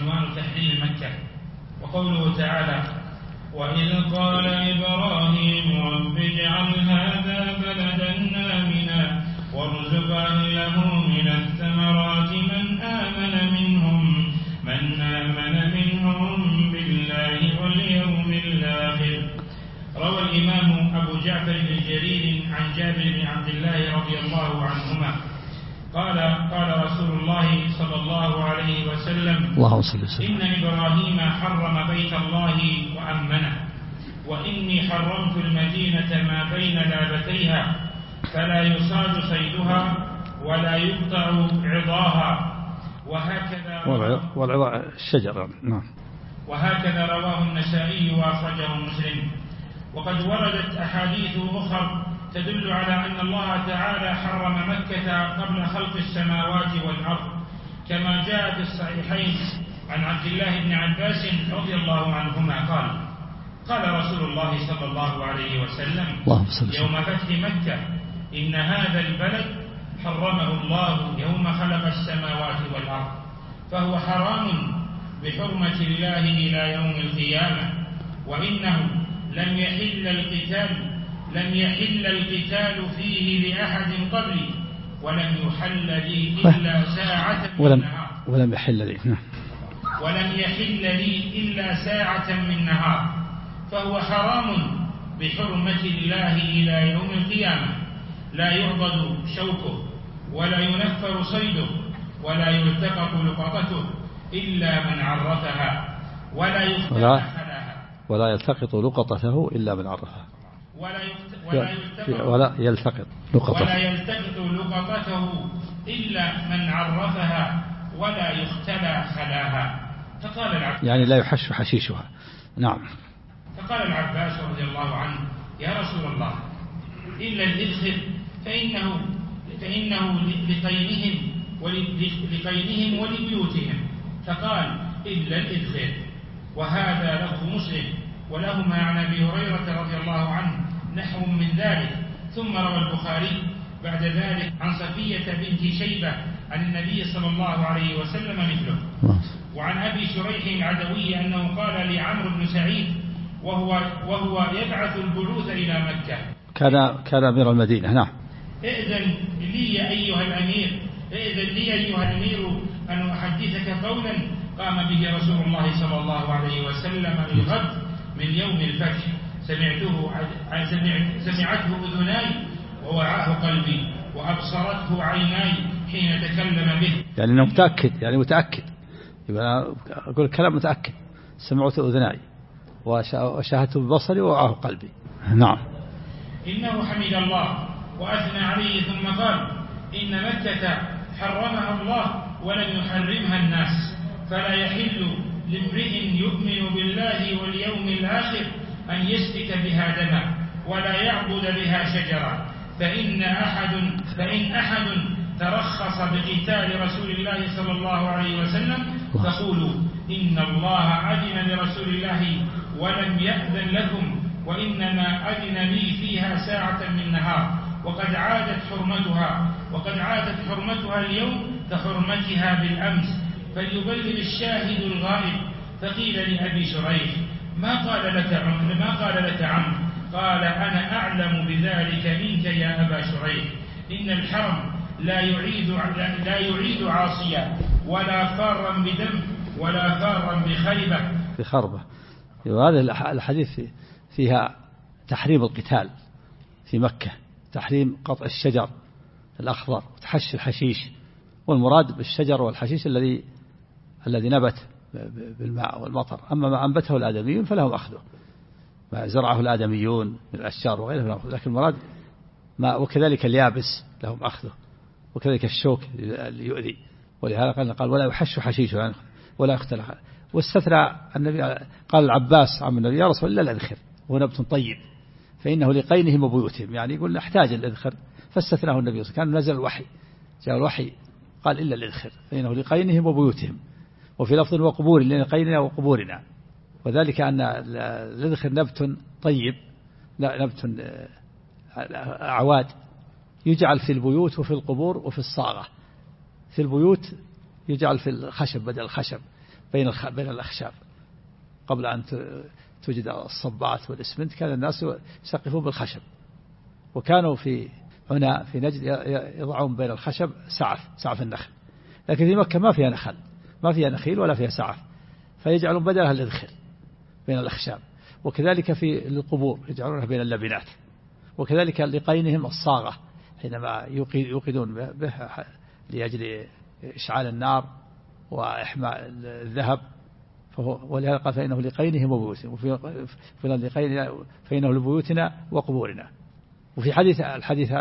عنوان تحريم مكة. وقوله تعالى: وإذ قال إبراهيم رب اجعل هذا بلدا آمنا وارزق أهله من الثمرات من آمن منهم بالله واليوم الآخر. روى الإمام أبو جعفر الجريري عن جابر بن عبد الله رضي الله عنهما قال رسول الله صلى الله عليه وسلم: إن إبراهيم حرم بيت الله وأمنه، وإني حرمت المدينة ما بين لابتيها فلا يصاد صيدها ولا يقطع عضاها. والعضاء الشجر. نعم. وهكذا رواه النسائي وأخرجه مسلم. وقد وردت أحاديث أخرى تدل على أن الله تعالى حرم مكة قبل خلق السماوات والأرض، كما جاء في الصحيحين عن عبد الله بن عباس رضي الله عنهما قال رسول الله صلى الله عليه وسلم يوم فتح مكة: إن هذا البلد حرمه الله يوم خلق السماوات والأرض، فهو حرام بحرمة الله إلى يوم القيامة، وإنه لم يحل القتال فيه لأحد قبلي ولم يحل لي إلا ساعة من نهار فهو حرام بحرمة الله إلى يوم القيامة، لا يعضد شوكه ولا ينفر صيده ولا يلتقط لقطته إلا من عرفها ولا يلتقط لقطته إلا من عرفها ولا يلتقط لقطته إلا من عرفها ولا يختلى خلاها. فقال العباس يعني لا يحش حشيشها. نعم. فقال العباس رضي الله عنه: يا رسول الله، إلا الإذخر فإنه لقينهم ولبيوتهم. فقال: إلا الإذخر. وهذا لفظ مسلم، ولهما عن أبي هريرة رضي الله عنه نحو من ذلك. ثم روى البخاري بعد ذلك عن صفية بنت شيبة عن النبي صلى الله عليه وسلم مثله. وعن أبي شريح العدوي أنه قال لعمرو بن سعيد وهو يبعث البعوث إلى مكة: كان أمير المدينة. نعم. ائذن لي أيها الأمير أن أحدثك قولا قام به رسول الله صلى الله عليه وسلم الغد من يوم الفتح، سمعته أذناي ووعاه قلبي وأبصرته عيناي حين تكلم به. يعني أنه متأكد يبقى أقول الكلام متأكد، سمعته أذناي وشاهدته ببصري ووعاه قلبي. نعم. إنه حمد الله وأثنى عليه ثم قال: إن مكة حرمها الله ولم يحرمها الناس، فلا يحل لامرئ يؤمن بالله واليوم الآخر أن يسفك بها دما ولا يعبد بها شجرا. فإن أحد ترخص بقتال رسول الله صلى الله عليه وسلم فقولوا إن الله أذن لرسول الله ولم يأذن لكم، وإنما أذن لي فيها ساعة من نهار، وقد عادت حرمتها اليوم كحرمتها بالأمس، فليبلغ الشاهد الغائب. فقيل لأبي شريح: ما قال لك عمرو؟ قال: أنا أعلم بذلك منك يا أبا شريح. إن الحرم لا يعيد عاصيا ولا فارا بدم ولا فارا بخربة. وهذا الحديث فيها تحريم القتال في مكة، تحريم قطع الشجر الأخضر وتحش الحشيش، والمراد بالشجر والحشيش الذي نبت بالماء والمطر. أما ما أنبته الآدميون فلهم أخذه، ما زرعه الآدميون من الأشجار وغيره فلهم أخذه، لكن المراد ما، وكذلك اليابس لهم أخذه، وكذلك الشوك اللي يؤذي. ولهذا قال: ولا يحش حشيشه يعني ولا يختلى. واستثنى النبي، قال العباس عم النبي: يا رسول الله الأذخر هو نبت طيب فإنه لقينهم وبيوتهم، يعني يقول نحتاج الأذخر، فاستثناه النبي. كان نزل الوحي، جاء الوحي قال: إلا الأذخر فإنه لقينهم وبيوتهم. وفي لفظ: وقبور لقيننا وقبورنا. وذلك أن الأذخر نبت طيب، نبت أعواد، يجعل في البيوت وفي القبور وفي الصاغة. في البيوت يجعل في الخشب بدل الخشب، بين الأخشاب. قبل أن توجد الصبات والإسمنت كان الناس يسقفون بالخشب، وكانوا هنا في نجد يضعون بين الخشب سعف النخل، لكن في مكة ما فيها نخل، ما فيها نخيل ولا فيها سعف، فيجعلون بدلها الإذخر بين الأخشاب. وكذلك في القبور يجعلونها بين اللبنات. وكذلك لقينهم الصاغة حينما يوقدون به لأجل إشعال النار وإحماء الذهب، ولهذا قال فإنه لقينهم وبيوتهم، فإنه لبيوتنا وقبورنا. وفي الحديث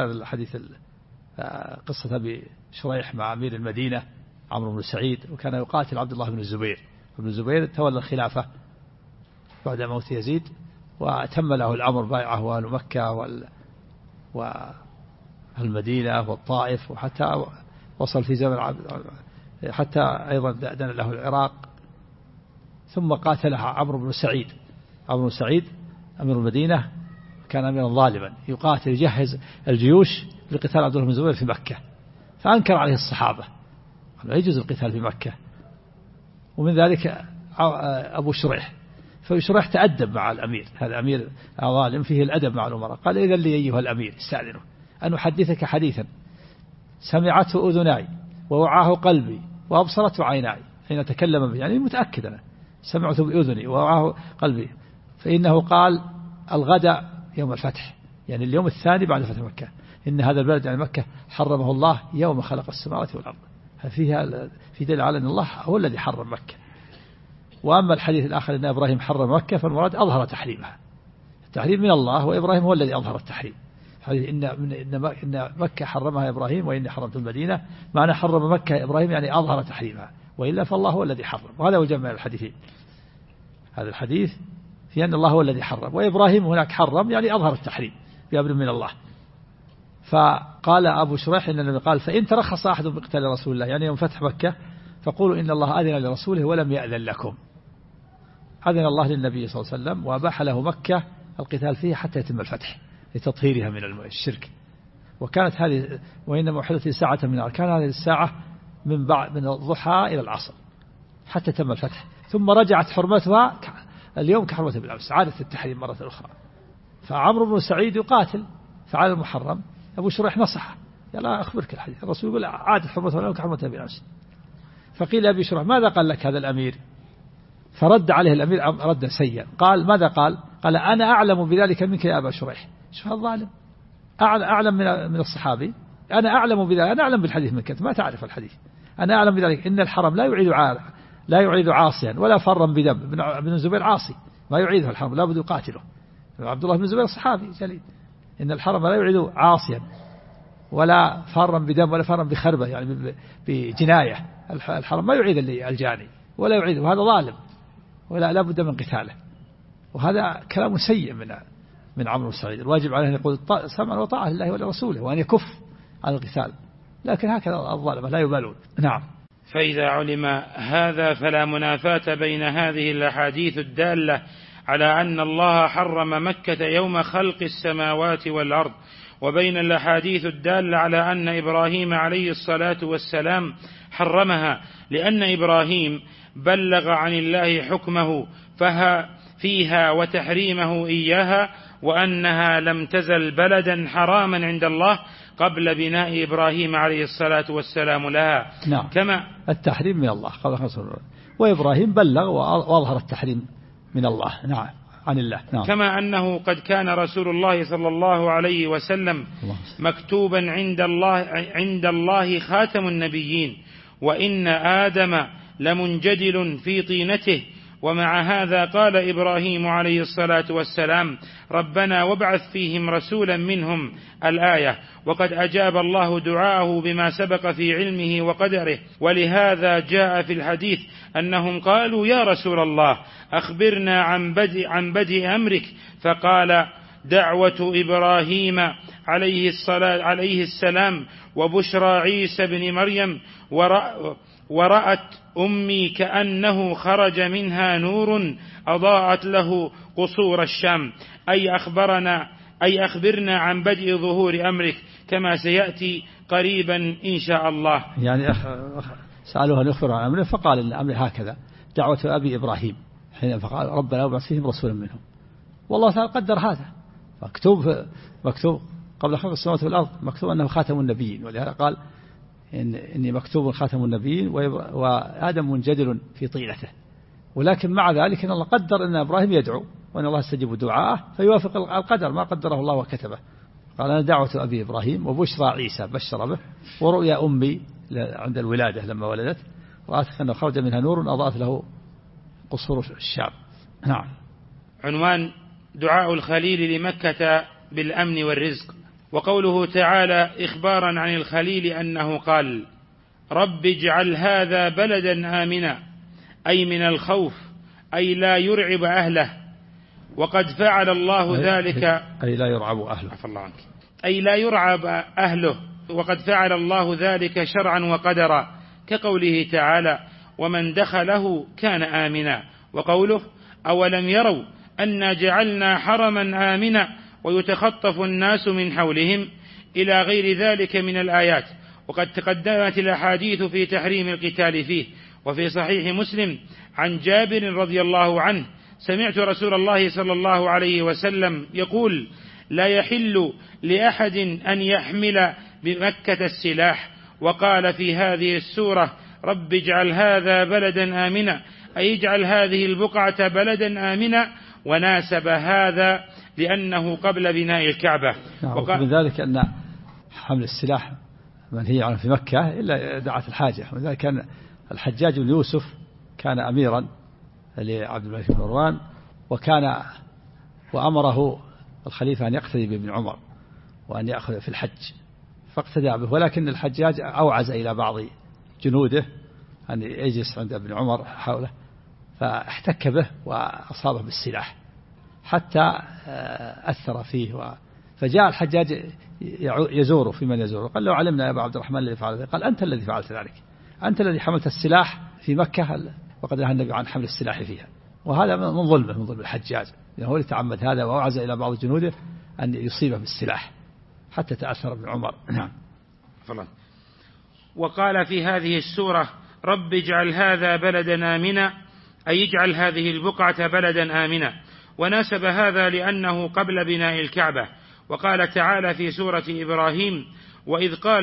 قصة أبي شريح مع أمير المدينة عمرو بن سعيد، وكان يقاتل عبد الله بن الزبير، ابن الزبير تولى الخلافة بعد موت يزيد، وتم له الأمر بايعه أهل مكة والمدينة والطائف، وحتى وصل في زمن حتى أيضا دأدن له العراق. ثم قاتلها عمرو بن سعيد أمير المدينة، كان أميرا ظالما يقاتل يجهز الجيوش لقتال عبد الله بن الزبير في مكة، فأنكر عليه الصحابة قالوا يجوز القتال في مكة. ومن ذلك أبو شريح، فشريح تأدب مع الأمير، هذا أمير ظالم فيه الأدب مع الأمراء، قال إذا لي أيها الأمير استأذنه أن أحدثك حديثا سمعته أذناي ووعاه قلبي وأبصرته عيناي حين تكلم به، يعني متأكد أنا سمعته بأذني ووعاه قلبي، فإنه قال الغد يوم الفتح، يعني اليوم الثاني بعد فتح مكة، إن هذا البلد يعني مكة حرمه الله يوم خلق السماوات والأرض. في دليل على أن الله هو الذي حرم مكة. وأما الحديث الآخر أن إبراهيم حرم مكة، فالمراد أظهر تحريمها، التحريم من الله، وإبراهيم هو الذي أظهر التحريم. إن مكة حرمها إبراهيم وإني حرمت المدينة، معنى حرم مكة إبراهيم يعني أظهر تحريمها، وإلا فالله هو الذي حرم. وهذا هو جمع الحديثين، هذا الحديث في أن الله هو الذي حرم، وإبراهيم هناك حرم يعني أظهر التحريم بأمر من الله. فقال أبو شريح إن النبي قال فإن ترخص أحد بقتال رسول الله، يعني يوم فتح مكة، فقولوا إن الله أذن لرسوله ولم يأذن لكم. أذن الله للنبي صلى الله عليه وسلم وأباح له مكة القتال فيها حتى يتم الفتح لتطهيرها من الشرك. وكانت هذه وإنما أحدثت ساعة من النار، كان هذه الساعة من الضحى إلى العصر حتى تم الفتح، ثم رجعت حرمتها اليوم كحرمتها بالأمس، عادت التحريم مرة أخرى. فعمرو بن سعيد يقاتل فعل المحرم، أبو شريح نصحه يلا أخبرك الحديث، الرسول يقول عادت حرمتها اليوم كحرمتها بالأمس. فقيل أبي شريح ماذا قال لك هذا الأمير؟ فرد عليه الأمير ردا سيئا، قال ماذا قال؟ قال أنا أعلم بذلك منك يا أبا شريح. شوف الظالم، أعلم من الصحابي، أنا أعلم بذلك، أنا أعلم بالحديث منك، أنت ما تعرف الحديث، أنا أعلم بذلك. إن الحرم لا يعيد عاصيا ولا فرا بدم. ابن الزبير عاصي ما يعيده الحرم، لا بد يقاتله. عبد الله بن الزبير صحابي جليل. إن الحرم لا يعيد عاصيا ولا فرا بدم ولا فرا بخربة، يعني بجناية. الحرم ما يعيد الجاني ولا يعيده، وهذا ظالم ولا لا بد من قتاله. وهذا كلام سيء من عمرو بن سعيد. الواجب عليه أن يقول سمعا وطاعة لله ولرسوله، وأن يكف عن القتال، لكن هكذا الظالمة لا يبالون. نعم. فإذا علم هذا فلا منافاة بين هذه الأحاديث الدالة على أن الله حرم مكة يوم خلق السماوات والأرض، وبين الأحاديث الدالة على أن إبراهيم عليه الصلاة والسلام حرمها، لأن إبراهيم بلغ عن الله حكمه فيها وتحريمه إياها، وأنها لم تزل بلدا حراما عند الله قبل بناء إبراهيم عليه الصلاة والسلام لها. نعم. كما التحريم من الله وإبراهيم بلغ وأظهر التحريم من الله. نعم عن الله. نعم. كما أنه قد كان رسول الله صلى الله عليه وسلم مكتوبا عند الله خاتم النبيين، وإن آدم لمنجدل في طينته. ومع هذا قال إبراهيم عليه الصلاة والسلام ربنا وابعث فيهم رسولا منهم الآية، وقد أجاب الله دعاءه بما سبق في علمه وقدره. ولهذا جاء في الحديث أنهم قالوا يا رسول الله أخبرنا عن بدء أمرك، فقال دعوة إبراهيم عليه السلام وبشرى عيسى بن مريم، ورأت أمي كأنه خرج منها نور أضاءت له قصور الشام، أي أخبرنا عن بدء ظهور أمرك كما سيأتي قريبا إن شاء الله. يعني سألوها أن يخبروا عن أمره، فقال إن أمر هكذا، دعوة أبي إبراهيم حين فقال ربنا وابعث فيهم رسولا منهم. والله تعالى قدر هذا، مكتوب قبل خلق السماوات والأرض، مكتوب أنه خاتم النبيين، ولهذا قال إني مكتوب خاتم النبيين وآدم منجدل في طيلته. ولكن مع ذلك إن الله قدر أن إبراهيم يدعو وأن الله يستجيب دعاءه فيوافق القدر ما قدره الله وكتبه. قال أنا دعوة أبي إبراهيم وبشرى عيسى بشر به ورؤيا أمي عند الولادة لما ولدت رأت أنه خرج منها نور أضاءت له قصور الشام. نعم. عنوان: دعاء الخليل لمكة بالأمن والرزق. وقوله تعالى إخبارا عن الخليل أنه قال: رب اجعل هذا بلدا آمنا، أي من الخوف، أي لا يرعب أهله، وقد فعل الله ذلك، أي لا يرعب أهله، أي لا يرعب أهله، وقد فعل الله ذلك شرعا وقدرا، كقوله تعالى: ومن دخله كان آمنا. وقوله: أولم يروا أنا جعلنا حرما آمنا ويتخطف الناس من حولهم، إلى غير ذلك من الآيات. وقد تقدمت الأحاديث في تحريم القتال فيه. وفي صحيح مسلم عن جابر رضي الله عنه: سمعت رسول الله صلى الله عليه وسلم يقول: لا يحل لأحد أن يحمل بمكة السلاح. وقال في هذه السورة: رب اجعل هذا بلدا آمنا، أي اجعل هذه البقعة بلدا آمنا. وناسب هذا لأنه قبل بناء الكعبة. ومن ذلك أن حمل السلاح منهي عنه في مكة إلا دعت الحاجة. وذلك كان الحجاج بن يوسف كان أميرا لعبد الملك بن مروان، وأمره الخليفة أن يقتدي بابن عمر وأن يأخذ في الحج فاقتدى به، ولكن الحجاج أوعز إلى بعض جنوده أن يجلس عند ابن عمر حوله، فاحتك به وأصابه بالسلاح حتى أثر فيه. فجاء الحجاج يزوره في من يزوره، قال له: علمنا يا أبا عبد الرحمن الذي فعل ذلك. قال: أنت الذي فعلت ذلك، أنت الذي حملت السلاح في مكة، وقد نهى النبي عن حمل السلاح فيها. وهذا من ظلم الحجاج، يعني هو اللي تعمد هذا وأوعز إلى بعض جنوده أن يصيبه بالسلاح حتى تأثر ابن عمر. نعم. وقال في هذه السورة: رب اجعل هذا بلدا آمنا، أي اجعل هذه البقعة بلدا آمنا. وناسب هذا لأنه قبل بناء الكعبة. وقال تعالى في سورة إبراهيم: وإذ قال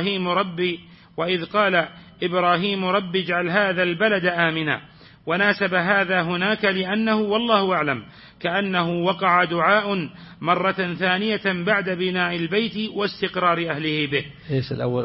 إبراهيم رب اجعل هذا البلد آمنا. وناسب هذا هناك لأنه والله أعلم كأنه وقع دعاء مرة ثانية بعد بناء البيت واستقرار أهله به. إيش الأول؟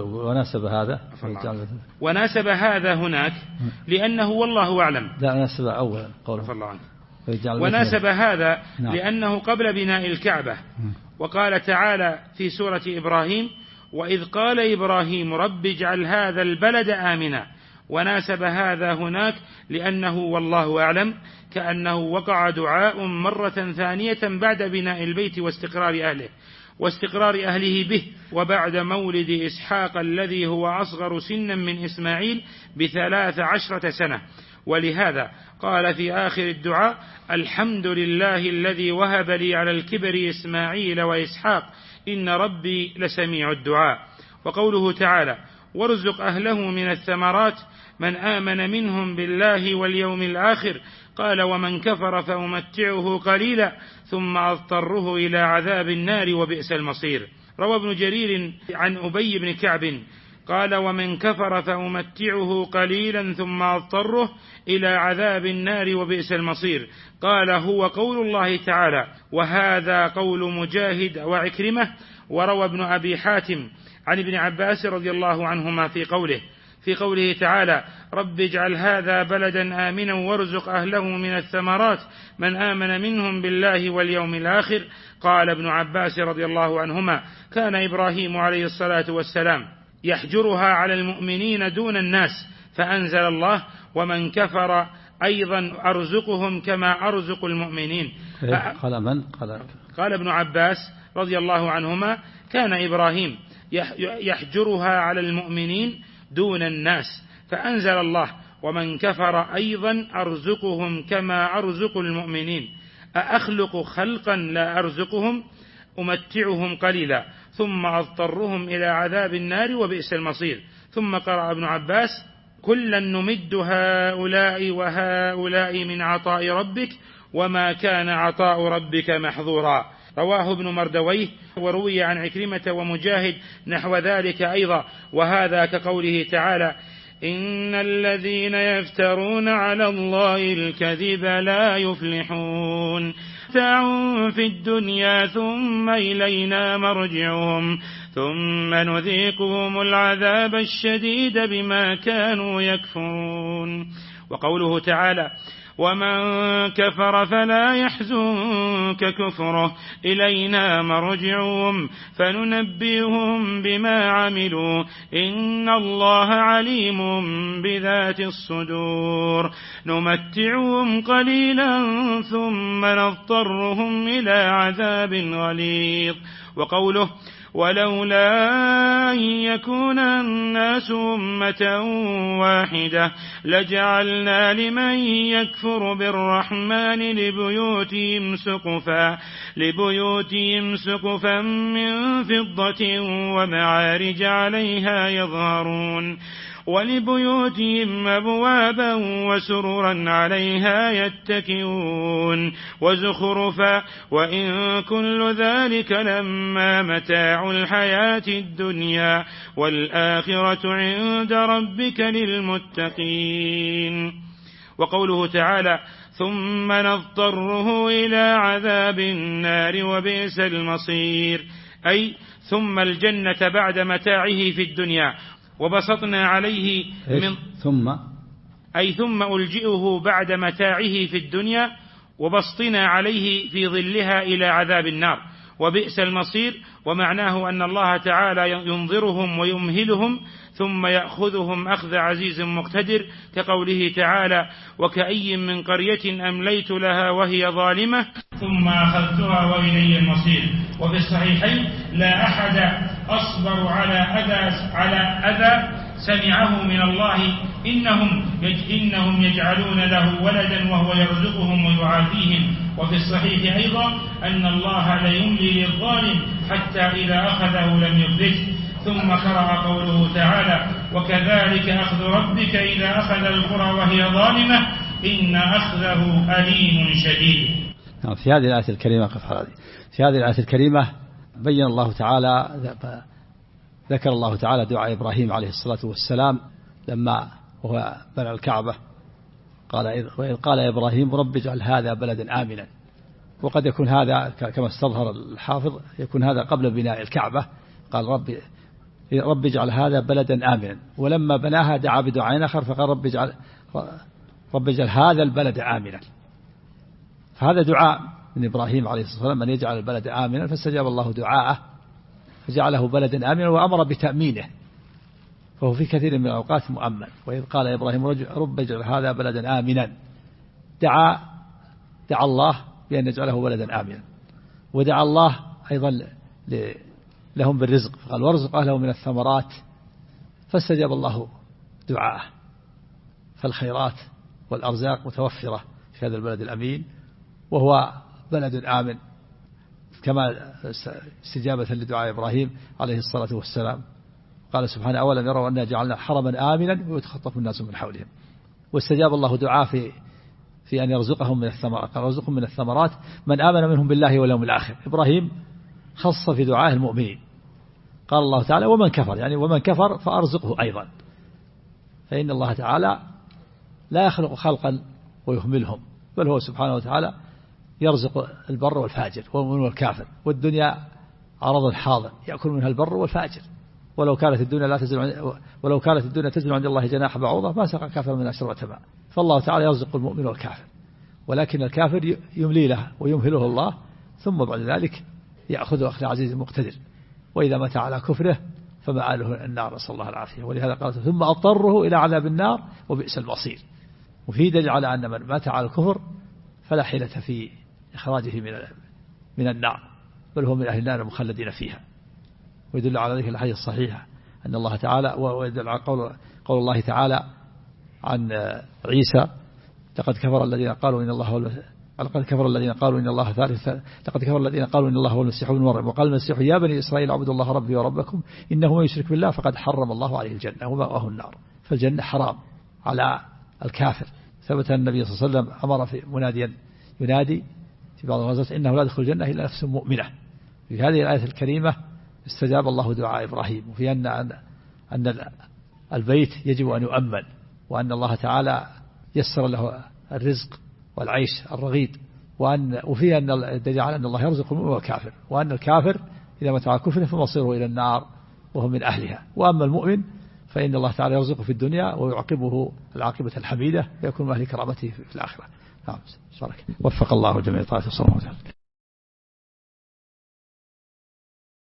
وناسب هذا هناك لأنه والله أعلم. لا، ناسب أولا قوله. وناسب هذا لأنه قبل بناء الكعبة. وقال تعالى في سورة إبراهيم: وإذ قال إبراهيم رب اجعل هذا البلد آمنا. وناسب هذا هناك لأنه والله أعلم كأنه وقع دعاء مرة ثانية بعد بناء البيت واستقرار أهله به، وبعد مولد إسحاق الذي هو أصغر سنا من إسماعيل ب13 سنة. ولهذا قال في آخر الدعاء: الحمد لله الذي وهب لي على الكبر إسماعيل وإسحاق إن ربي لسميع الدعاء. وقوله تعالى: وارزق أهله من الثمرات من آمن منهم بالله واليوم الآخر، قال: ومن كفر فأمتعه قليلا ثم أضطره إلى عذاب النار وبئس المصير. روى ابن جرير عن أبي بن كعب قال: ومن كفر فأمتعه قليلا ثم أضطره إلى عذاب النار وبئس المصير. قال: هو قول الله تعالى، وهذا قول مجاهد وعكرمة. وروى ابن أبي حاتم عن ابن عباس رضي الله عنهما في قوله تعالى: رب اجعل هذا بلدا آمنا وارزق أهله من الثمرات من آمن منهم بالله واليوم الآخر. قال ابن عباس رضي الله عنهما: كان إبراهيم عليه الصلاة والسلام يحجرها على المؤمنين دون الناس، فأنزل الله: ومن كفر أيضا أرزقهم كما أرزق المؤمنين. قال ابن عباس رضي الله عنهما: كان إبراهيم يحجرها على المؤمنين دون الناس، فأنزل الله: ومن كفر أيضا أرزقهم كما أرزق المؤمنين. أأخلق خلقا لا أرزقهم أمتعهم قليلا ثم أضطرهم إلى عذاب النار وبئس المصير. ثم قرأ ابن عباس: كلا نمد هؤلاء وهؤلاء من عطاء ربك وما كان عطاء ربك محظورا. رواه ابن مردويه، وروي عن عكرمة ومجاهد نحو ذلك أيضا، وهذا كقوله تعالى: إن الذين يفترون على الله الكذب لا يفلحون، متاع في الدنيا ثم إلينا مرجعهم ثم نذيقهم العذاب الشديد بما كانوا يكفرون. وقوله تعالى: ومن كفر فلا يحزنك كفره إلينا مرجعهم فننبئهم بما عملوا إن الله عليم بذات الصدور، نمتعهم قليلا ثم نضطرهم إلى عذاب غليظ. وقوله: ولولا أن يكون الناس أمة واحدة لجعلنا لمن يكفر بالرحمن لبيوتهم سقفا من فضة ومعارج عليها يظهرون، ولبيوتهم أبوابا وسررا عليها يتكئون وزخرفا، وإن كل ذلك لما متاع الحياة الدنيا والآخرة عند ربك للمتقين. وقوله تعالى: ثم نضطره إلى عذاب النار وبئس المصير، أي ثم الجنة بعد متاعه في الدنيا وبسطنا عليه ثم ألجئه بعد متاعه في الدنيا وبسطنا عليه في ظلها إلى عذاب النار وبئس المصير. ومعناه أن الله تعالى ينظرهم ويمهلهم ثم يأخذهم أخذ عزيز مقتدر، كقوله تعالى: وكأي من قرية أمليت لها وهي ظالمة ثم أخذتها وإلي المصير. وفي الصحيحين: لا أحد أصبر على أذى سمعه من الله إنهم يجعلون له ولدا وهو يرزقهم ويعافيهم. وفي الصحيح أيضا أن الله ليملي للظالم حتى إذا أخذه لم يفلته. ثم قرأ قوله تعالى: وكذلك أخذ ربك إذا أخذ القرى وهي ظالمة إن أخذه أليم شديد. في هذه الآية الكريمة في هذه الآية الكريمة بين الله تعالى ذكر الله تعالى دعاء إبراهيم عليه الصلاة والسلام لما هو بنى الكعبة، قال إبراهيم: رب اجعل هذا بلدا آمنا. وقد يكون هذا كما استظهر الحافظ يكون هذا قبل بناء الكعبة، قال رب اجعل هذا بلدا آمنا، ولما بناها دعا بدعاء آخر فقال رب اجعل هذا البلد آمنا. فهذا دعاء من إبراهيم عليه الصلاة والسلام أن يجعل البلد آمنا، فاستجاب الله دعاءه فجعله بلدا آمنا وأمر بتأمينه، فهو في كثير من الأوقات مؤمن. وإذ قال إبراهيم: رب اجعل هذا بلدا آمنا، دعا الله بأن يجعله بلدا آمنا، ودعا الله أيضا لهم بالرزق، قال: وارزق أهله من الثمرات، فاستجاب الله دعاءه. فالخيرات والأرزاق متوفرة في هذا البلد الأمين، وهو بلد آمن كما استجابة لدعاء إبراهيم عليه الصلاة والسلام. قال سبحانه: أولم يروا أننا جعلنا حرما آمنا ويتخطف الناس من حولهم. واستجاب الله دعاء في أن يرزقهم من الثمرات، قال: رزقهم من الثمرات من آمن منهم بالله واليوم الآخر. إبراهيم خص في دعاء المؤمنين، قال الله تعالى: ومن كفر، يعني ومن كفر فأرزقه أيضا، فإن الله تعالى لا يخلق خلقا ويهملهم، بل هو سبحانه وتعالى يرزق البر والفاجر والمؤمن والكافر، والدنيا عرض حاضر يأكل منها البر والفاجر، ولو كانت الدنيا تزن عند الله جناح بعوضة ما سقى كافر من شربة ماء. فالله تعالى يرزق المؤمن والكافر، ولكن الكافر يملي له ويمهله الله، ثم بعد ذلك يأخذ أخذ عزيز مقتدر، وإذا مات على كفره فمآله النار، نسأل الله العافية. ولهذا قال: ثم أضطره إلى عذاب النار وبئس المصير. وفي دليل على أن من مات على الكفر فلا حيلة في إخراجه من النار، بل هو من أهل النار المخلدين فيها. ويدل على ذلك الحديث الصحيح أن الله تعالى، ويدل على قول الله تعالى عن عيسى: لقد كفر الذين قالوا إن الله هو المسيح ابن مريم، وقال المسيح: يا بني إسرائيل اعبدوا الله ربي وربكم إنه من يشرك بالله فقد حرم الله عليه الجنة ومأواه النار. فالجنة حرام على الكافر. ثبت أن النبي صلى الله عليه وسلم أمر في مناديا ينادي في بعض الغزوات إنه لا يدخل الجنة إلا نفس مؤمنة. في هذه الآية الكريمة استجاب الله دعاء إبراهيم، وفي أن البيت يجب أن يؤمن، وأن الله تعالى يسر له الرزق والعيش الرغيد، وفي أن الدليل على أن الله يرزق المؤمن والكافر، وأن الكافر إذا مات على كفره فمصيره إلى النار وهم من أهلها، وأما المؤمن فإن الله تعالى يرزقه في الدنيا ويعقبه العاقبة الحميدة ويكون من أهل كرامته في الآخرة. نعم. وفق الله جميع طاعته صلى الله عليه وسلم.